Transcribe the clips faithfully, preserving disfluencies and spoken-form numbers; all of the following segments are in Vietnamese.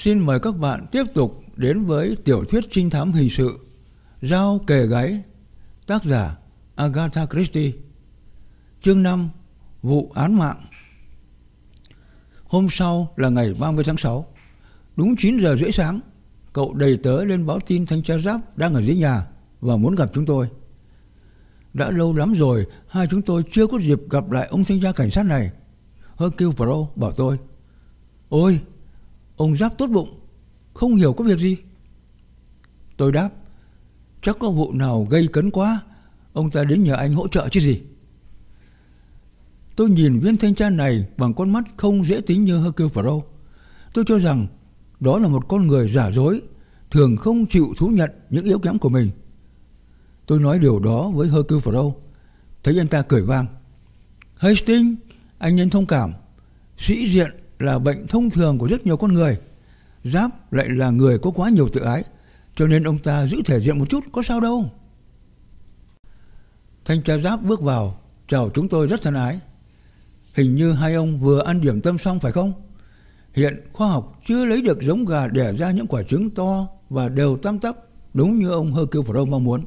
Xin mời các bạn tiếp tục đến với tiểu thuyết trinh thám hình sự Dao kề gáy, tác giả Agatha Christie. Chương năm, vụ án mạng. Hôm sau là ngày ba mươi tháng sáu. Đúng chín giờ rưỡi sáng, cậu đầy tớ lên báo tin thanh tra giáp đang ở dưới nhà và muốn gặp chúng tôi. Đã lâu lắm rồi hai chúng tôi chưa có dịp gặp lại ông thanh tra cảnh sát này. Hercule Poirot bảo tôi: "Ôi, ông Giáp tốt bụng, không hiểu có việc gì?" Tôi đáp: "Chắc có vụ nào gây cấn quá, ông ta đến nhờ anh hỗ trợ chứ gì." Tôi nhìn viên thanh tra này bằng con mắt không dễ tính như Hercule Poirot. Tôi cho rằng đó là một con người giả dối, thường không chịu thú nhận những yếu kém của mình. Tôi nói điều đó với Hercule Poirot, thấy anh ta cười vang: "Hastings, anh nên thông cảm. Sĩ diện là bệnh thông thường của rất nhiều con người. Giáp lại là người có quá nhiều tự ái, cho nên ông ta giữ thể diện một chút có sao đâu." Thanh tra Giáp bước vào, chào chúng tôi rất thân ái. Hình như hai ông vừa ăn điểm tâm xong phải không? Hiện khoa học chưa lấy được giống gà đẻ ra những quả trứng to và đều tăm tắp, đúng như ông Hercule Poirot mong muốn.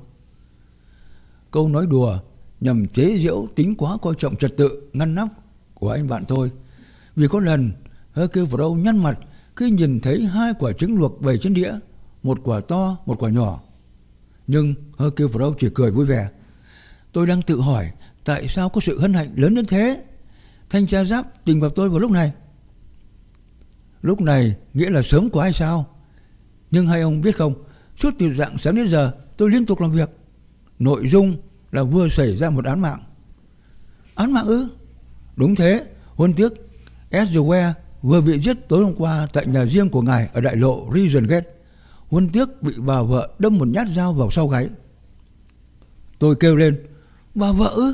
Câu nói đùa nhằm chế giễu tính quá coi trọng trật tự ngăn nắp của anh bạn tôi. Vì có lần Hercule Poirot nhăn mặt khi nhìn thấy hai quả trứng luộc bày trên đĩa, một quả to, một quả nhỏ. Nhưng Hercule Poirot chỉ cười vui vẻ. Tôi đang tự hỏi tại sao có sự hân hạnh lớn đến thế. Thanh tra Giáp tìm gặp tôi vào lúc này. Lúc này nghĩa là sớm quá hay sao? Nhưng hai ông biết không, suốt từ rạng sáng đến giờ tôi liên tục làm việc. Nội dung là vừa xảy ra một án mạng. Án mạng ư? Đúng thế, huân tước Edgware vừa bị giết tối hôm qua tại nhà riêng của ngài ở đại lộ Regent Gate. Huân tước bị bà vợ đâm một nhát dao vào sau gáy. Tôi kêu lên: "Bà vợ ư?"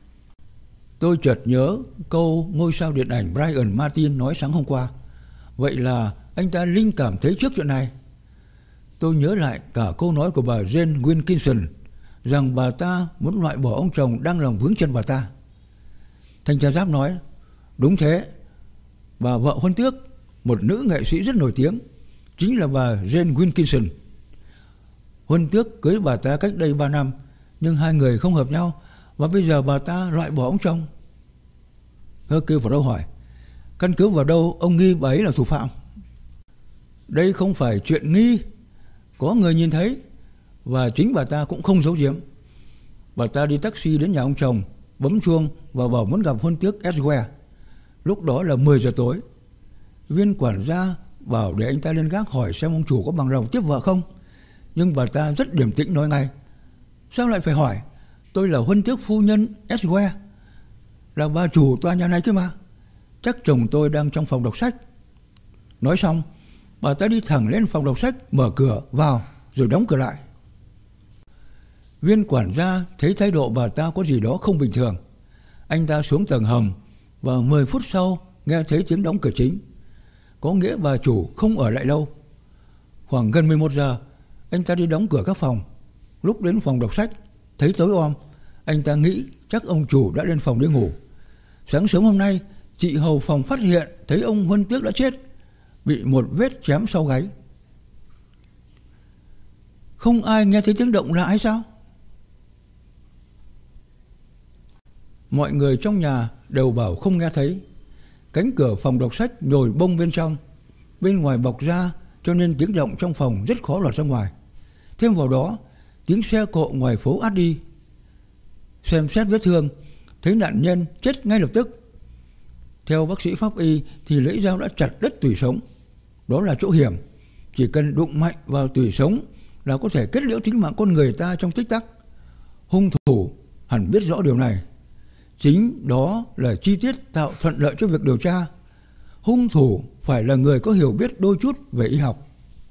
Tôi chợt nhớ câu ngôi sao điện ảnh Brian Martin nói sáng hôm qua. Vậy là anh ta linh cảm thấy trước chuyện này. Tôi nhớ lại cả câu nói của bà Jane Wilkinson rằng bà ta muốn loại bỏ ông chồng đang làm vướng chân bà ta. Thanh tra Giáp nói: "Đúng thế, bà vợ huân tước, một nữ nghệ sĩ rất nổi tiếng, chính là bà Jane Wilkinson. Huân tước cưới bà ta cách đây ba năm, nhưng hai người không hợp nhau và bây giờ bà ta loại bỏ ông chồng." Hercule Poirot hỏi: "Căn cứ vào đâu ông nghi bà ấy là thủ phạm?" "Đây không phải chuyện nghi, có người nhìn thấy và chính bà ta cũng không giấu giếm. Bà ta đi taxi đến nhà ông chồng, bấm chuông và bảo muốn gặp huân tước Edgware. Lúc đó là mười giờ tối. Viên quản gia bảo để anh ta lên gác hỏi xem ông chủ có bằng lòng tiếp vợ không. Nhưng bà ta rất điềm tĩnh nói ngay: Sao lại phải hỏi? Tôi là huân tước phu nhân Edgware, là bà chủ tòa nhà này cơ mà. Chắc chồng tôi đang trong phòng đọc sách." Nói xong, bà ta đi thẳng lên phòng đọc sách, mở cửa vào rồi đóng cửa lại. Viên quản gia thấy thái độ bà ta có gì đó không bình thường. Anh ta xuống tầng hầm và mười phút sau nghe thấy tiếng đóng cửa chính. Có nghĩa bà chủ không ở lại lâu. Khoảng gần mười một giờ, anh ta đi đóng cửa các phòng. Lúc đến phòng đọc sách, thấy tối om, anh ta nghĩ chắc ông chủ đã lên phòng đi ngủ. Sáng sớm hôm nay, chị hầu phòng phát hiện thấy ông huân tước đã chết, bị một vết chém sau gáy. Không ai nghe thấy tiếng động lạ hay sao? Mọi người trong nhà đều bảo không nghe thấy. Cánh cửa phòng đọc sách nhồi bông bên trong, bên ngoài bọc ra, cho nên tiếng động trong phòng rất khó lọt ra ngoài. Thêm vào đó, tiếng xe cộ ngoài phố át đi. Xem xét vết thương, thấy nạn nhân chết ngay lập tức. Theo bác sĩ pháp y thì lưỡi dao đã chặt đứt tủy sống. Đó là chỗ hiểm, chỉ cần đụng mạnh vào tủy sống là có thể kết liễu tính mạng con người ta trong tích tắc. Hung thủ hẳn biết rõ điều này. Chính đó là chi tiết tạo thuận lợi cho việc điều tra. Hung thủ phải là người có hiểu biết đôi chút về y học.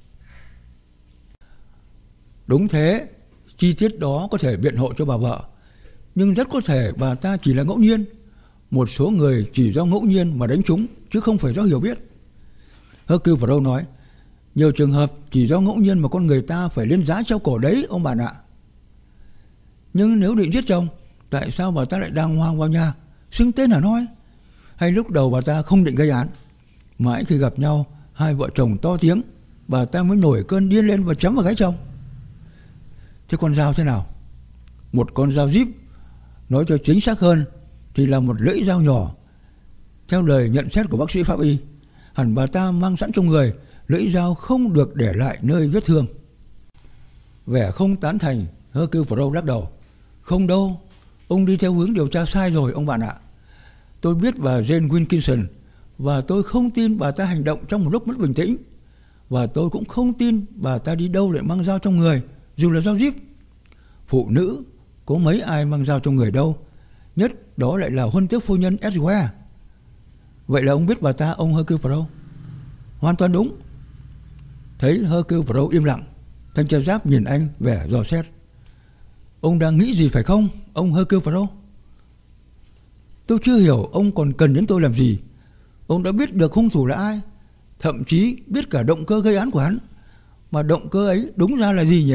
Đúng thế, chi tiết đó có thể biện hộ cho bà vợ, nhưng rất có thể bà ta chỉ là ngẫu nhiên. Một số người chỉ do ngẫu nhiên mà đánh trúng, chứ không phải do hiểu biết. Hercule Poirot nói: Nhiều trường hợp chỉ do ngẫu nhiên mà con người ta phải lên giá treo cổ đấy, ông bạn ạ. Nhưng nếu định giết chồng, tại sao bà ta lại đàng hoàng vào nhà, xưng tên hẳn hoi? Hay lúc đầu bà ta không định gây án, mãi khi gặp nhau, Hai vợ chồng to tiếng, bà ta mới nổi cơn điên lên và chấm vào gáy chồng. Thế con dao thế nào? Một con dao díp, nói cho chính xác hơn thì là một lưỡi dao nhỏ. Theo lời nhận xét của bác sĩ pháp y, hẳn bà ta mang sẵn trong người, lưỡi dao không được để lại nơi vết thương. Vẻ không tán thành, Hercule Poirot lắc đầu. Không đâu, ông đi theo hướng điều tra sai rồi ông bạn ạ. Tôi biết bà Jane Wilkinson và tôi không tin bà ta hành động trong một lúc mất bình tĩnh. Và tôi cũng không tin bà ta đi đâu lại mang dao trong người, dù là dao díp. Phụ nữ có mấy ai mang dao trong người đâu, nhất đó lại là huân tước phu nhân Edgware. Vậy là ông biết bà ta, ông Hercule Poirot? Hoàn toàn đúng. Thấy Hercule Poirot im lặng, thanh tra giáp nhìn anh vẻ dò xét. Ông đang nghĩ gì phải không, ông Hercule Poirot? Tôi chưa hiểu ông còn cần đến tôi làm gì. Ông đã biết được hung thủ là ai, thậm chí biết cả động cơ gây án của hắn. Mà động cơ ấy đúng ra là gì nhỉ?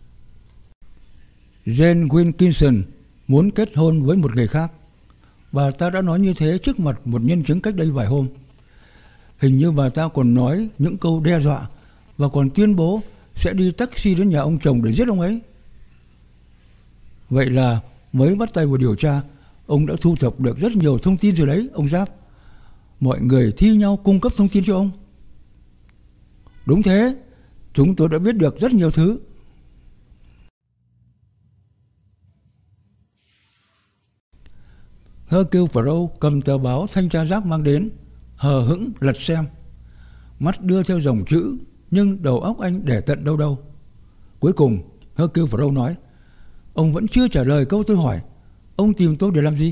Jane Wilkinson muốn kết hôn với một người khác. Bà ta đã nói như thế trước mặt một nhân chứng cách đây vài hôm. Hình như bà ta còn nói những câu đe dọa và còn tuyên bố sẽ đi taxi đến nhà ông chồng để giết ông ấy. Vậy là mới bắt tay vào điều tra, ông đã thu thập được rất nhiều thông tin rồi đấy, ông Giáp. Mọi người thi nhau cung cấp thông tin cho ông. Đúng thế, chúng tôi đã biết được rất nhiều thứ. Hercule Poirot cầm tờ báo thanh tra giáp mang đến, hờ hững lật xem. Mắt đưa theo dòng chữ, nhưng đầu óc anh để tận đâu đâu. Cuối cùng, Hercule Poirot nói, ông vẫn chưa trả lời câu tôi hỏi. Ông tìm tôi để làm gì?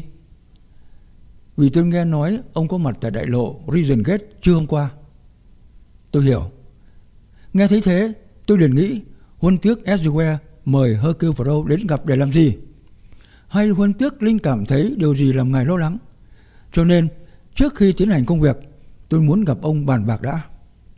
Vì tôi nghe nói ông có mặt tại đại lộ Regent Gate trưa hôm qua. Tôi hiểu. Nghe thấy thế, tôi liền nghĩ huân tước Edgware mời Hercule Poirot đến gặp để làm gì? Hay huân tước Linh cảm thấy điều gì làm ngài lo lắng? Cho nên, trước khi tiến hành công việc, tôi muốn gặp ông bàn bạc đã.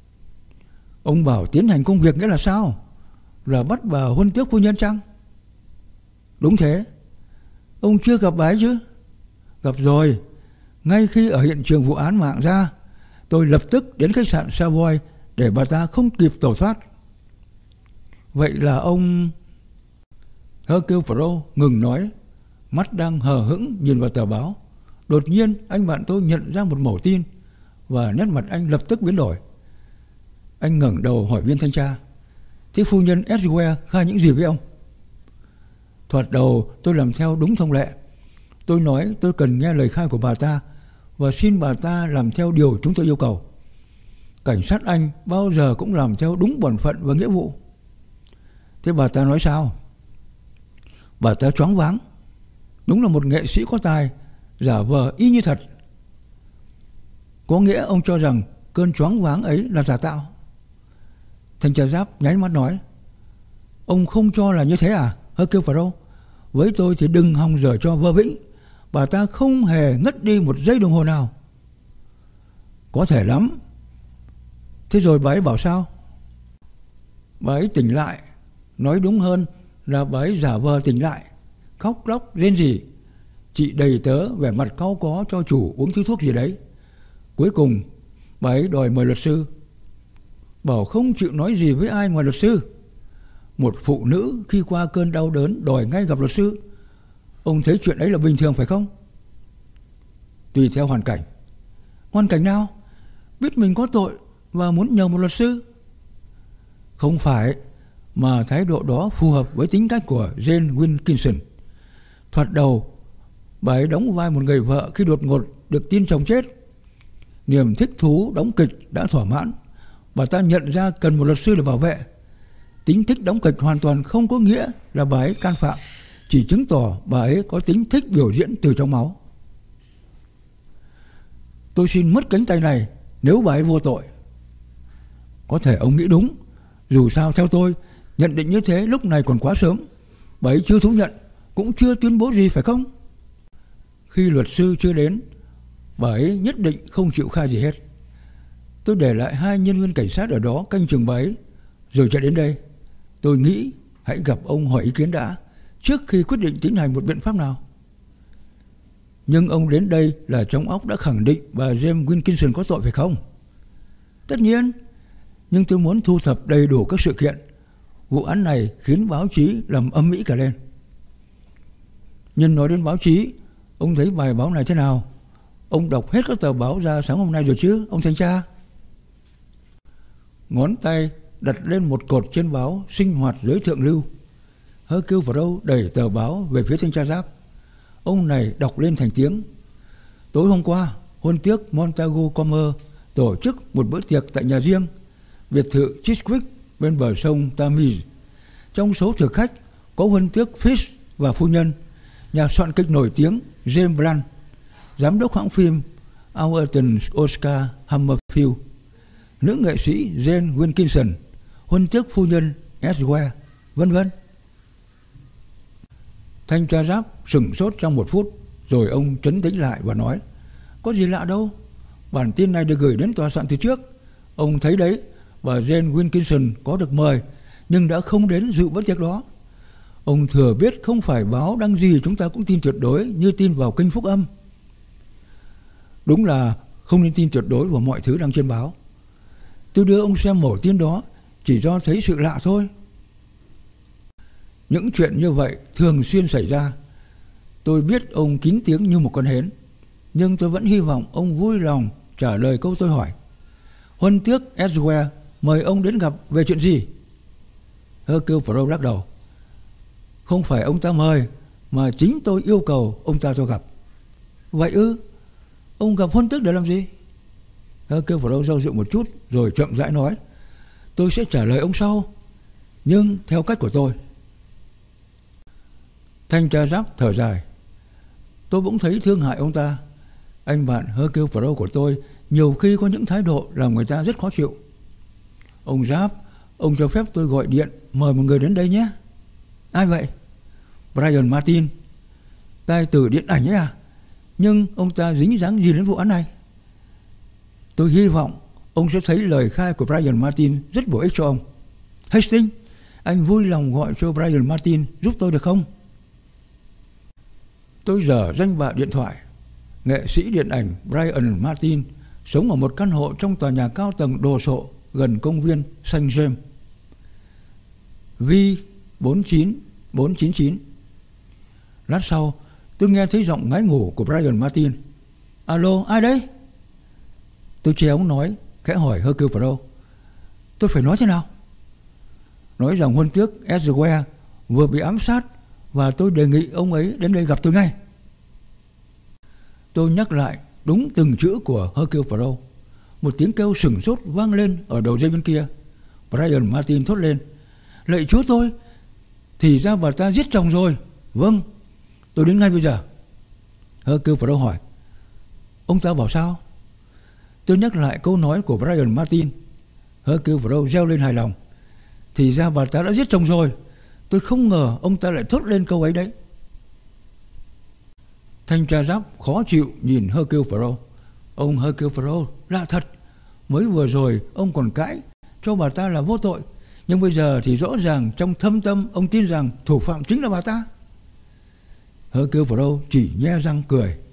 Ông bảo tiến hành công việc nghĩa là sao? Là bắt bà huân tước phu nhân chăng? Đúng thế. Ông chưa gặp bà ấy chứ? Gặp rồi. Ngay khi ở hiện trường vụ án mạng ra, tôi lập tức đến khách sạn Savoy để bà ta không kịp tẩu thoát. Vậy là ông... Hercule Poirot ngừng nói, mắt đang hờ hững nhìn vào tờ báo. Đột nhiên anh bạn tôi nhận ra một mẩu tin và nét mặt anh lập tức biến đổi. Anh ngẩng đầu hỏi viên thanh tra, thế phu nhân Edgware khai những gì với ông? Thoạt đầu tôi làm theo đúng thông lệ. Tôi nói tôi cần nghe lời khai của bà ta và xin bà ta làm theo điều chúng tôi yêu cầu. Cảnh sát Anh bao giờ cũng làm theo đúng bổn phận và nghĩa vụ. Thế bà ta nói sao? Bà ta choáng váng. Đúng là một nghệ sĩ có tài, giả vờ y như thật. Có nghĩa ông cho rằng cơn choáng váng ấy là giả tạo? Thanh tra giáp nháy mắt nói, ông không cho là như thế à, Hercule Poirot? Với tôi thì đừng hòng dở cho vơ vĩnh. Bà ta không hề ngất đi một giây đồng hồ nào. Có thể lắm. Thế rồi bà ấy bảo sao? Bà ấy tỉnh lại. Nói đúng hơn là bà ấy giả vờ tỉnh lại, khóc lóc rên rỉ. Chị đầy tớ vẻ mặt cau có cho chủ uống thứ thuốc gì đấy. Cuối cùng bà ấy đòi mời luật sư, bảo không chịu nói gì với ai ngoài luật sư. Một phụ nữ khi qua cơn đau đớn đòi ngay gặp luật sư. Ông thấy chuyện ấy là bình thường phải không? Tùy theo hoàn cảnh. Hoàn cảnh nào? Biết mình có tội và muốn nhờ một luật sư? Không phải, mà thái độ đó phù hợp với tính cách của Jane Wilkinson. Thoạt đầu, bà ấy đóng vai một người vợ khi đột ngột được tin chồng chết. Niềm thích thú đóng kịch đã thỏa mãn, bà ta nhận ra cần một luật sư để bảo vệ. Tính thích đóng kịch hoàn toàn không có nghĩa là bà ấy can phạm, chỉ chứng tỏ bà ấy có tính thích biểu diễn từ trong máu. Tôi xin mất cánh tay này nếu bà ấy vô tội. Có thể ông nghĩ đúng. Dù sao theo tôi, nhận định như thế lúc này còn quá sớm. Bà ấy chưa thú nhận, cũng chưa tuyên bố gì phải không? Khi luật sư chưa đến, bà ấy nhất định không chịu khai gì hết. Tôi để lại hai nhân viên cảnh sát ở đó canh chừng bà ấy, rồi chạy đến đây. Tôi nghĩ hãy gặp ông hỏi ý kiến đã, trước khi quyết định tiến hành một biện pháp nào. Nhưng ông đến đây là trong óc đã khẳng định bà Jane Wilkinson có tội phải không? Tất nhiên, nhưng tôi muốn thu thập đầy đủ các sự kiện. Vụ án này khiến báo chí làm âm ĩ cả lên. Nhưng nói đến báo chí, ông thấy bài báo này thế nào? Ông đọc hết các tờ báo ra sáng hôm nay rồi chứ, ông thanh tra? Ngón tay đặt lên một cột trên báo Sinh hoạt giới thượng lưu. Hercule Poirot đẩy tờ báo về phía thanh tra Giáp. Ông này đọc lên thành tiếng. Tối hôm qua, hôn tước Montagu Comer tổ chức một bữa tiệc tại nhà riêng, biệt thự Chiswick bên bờ sông Thames. Trong số thực khách có hôn tước Fitz và phu nhân, nhà soạn kịch nổi tiếng James Blunt, giám đốc hãng phim Alton Oscar Hammerfield, nữ nghệ sĩ Jane Wilkinson, hôn tước phu nhân Edgware, vân vân. Thanh tra Giáp sửng sốt trong một phút, rồi ông trấn tĩnh lại và nói: có gì lạ đâu, bản tin này được gửi đến tòa soạn từ trước. Ông thấy đấy, bà Jane Wilkinson có được mời nhưng đã không đến dự bữa tiệc đó. Ông thừa biết không phải báo đăng gì chúng ta cũng tin tuyệt đối như tin vào Kinh Phúc Âm. Đúng là không nên tin tuyệt đối vào mọi thứ đăng trên báo. Tôi đưa ông xem mẩu tin đó chỉ do thấy sự lạ thôi. Những chuyện như vậy thường xuyên xảy ra. Tôi biết ông kín tiếng như một con hến, nhưng tôi vẫn hy vọng ông vui lòng trả lời câu tôi hỏi. Huân tước Edgware mời ông đến gặp về chuyện gì? Hercule Poirot lắc đầu. Không phải ông ta mời, mà chính tôi yêu cầu ông ta cho gặp. Vậy ư? Ông gặp huân tước để làm gì? Hercule Poirot do dự một chút rồi chậm rãi nói: tôi sẽ trả lời ông sau, nhưng theo cách của tôi. Thanh tra Giáp thở dài. Tôi bỗng thấy thương hại ông ta. Anh bạn Hercule Poirot của tôi nhiều khi có những thái độ làm người ta rất khó chịu. Ông Giáp, ông cho phép tôi gọi điện mời một người đến đây nhé. Ai vậy? Brian Martin, tài tử điện ảnh ấy à? Nhưng ông ta dính dáng gì đến vụ án này? Tôi hy vọng ông sẽ thấy lời khai của Brian Martin rất bổ ích cho ông. Hastings, anh vui lòng gọi cho Brian Martin giúp tôi được không? Tôi dở danh bạ điện thoại. Nghệ sĩ điện ảnh Brian Martin sống ở một căn hộ trong tòa nhà cao tầng đồ sộ gần công viên Saint James. V bốn chín bốn chín chín. Lát sau, tôi nghe thấy giọng ngáy ngủ của Brian Martin. Alo, ai đấy? Tôi che ống nói, khẽ hỏi Hercule Poirot: tôi phải nói thế nào? Nói rằng huân tước Edgware vừa bị ám sát và tôi đề nghị ông ấy đến đây gặp tôi ngay. Tôi nhắc lại đúng từng chữ của Hercule Poirot. Một tiếng kêu sửng sốt vang lên ở đầu dây bên kia. Brian Martin thốt lên: lạy Chúa tôi, thì ra bà ta giết chồng rồi. Vâng, tôi đến ngay bây giờ. Hercule Poirot hỏi: ông ta bảo sao? Tôi nhắc lại câu nói của Brian Martin. Hercule Poirot reo lên hài lòng: thì ra bà ta đã giết chồng rồi. Tôi không ngờ ông ta lại thốt lên câu ấy đấy. Thanh tra Giáp khó chịu nhìn Hercule Poirot. Ông Hercule Poirot, lạ thật, mới vừa rồi ông còn cãi cho bà ta là vô tội, nhưng bây giờ thì rõ ràng trong thâm tâm ông tin rằng thủ phạm chính là bà ta. Hercule Poirot chỉ nhe răng cười.